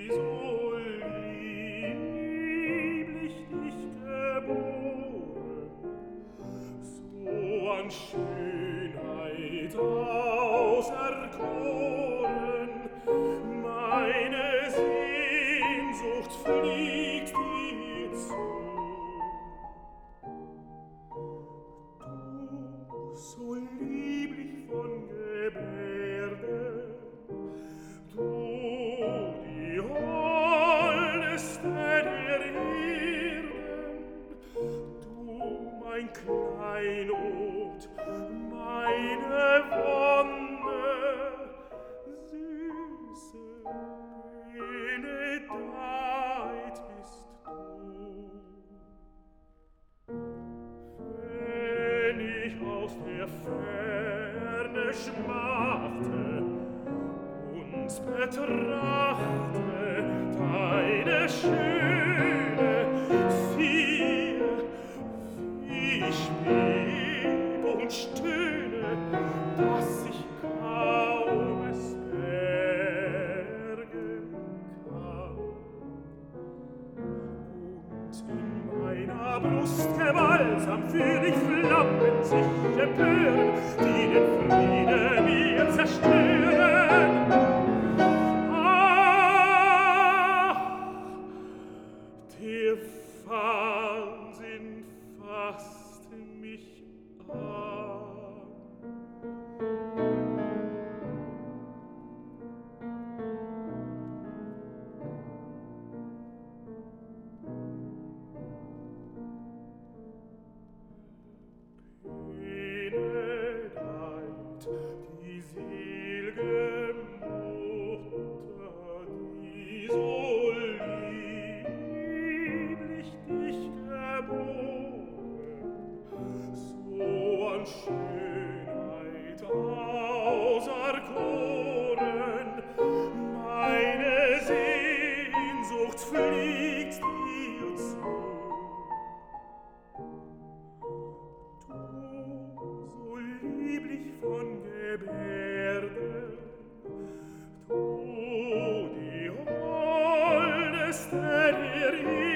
so lieblich dich geboren, so an Schönheit auserkoren, meine Sehnsucht fliegt dir zu. Du, so lieblich von Gebärde, du, die Holdeste der Erden, du, mein Kleinod, meine Wonne, süße, benedeit bist du. Wenn ich aus der Ferne schmachte und betrachte deine Schöne, wie ich beb und stöhne, dass ich kaum es bergen kann. Und in meiner Brust gewaltsam fühl ich Flammen sich empören, die den Frieden mir zerstören. Ach, der Wahnsinn fasst mich an. Benedeit, die sel'ge Mutter, die so lieblich dich geboren, so an Schönheit auserkoren, meine Sehnsucht fliegt dir zu. Du, so lieblich von Gebärde, du, die Holdeste der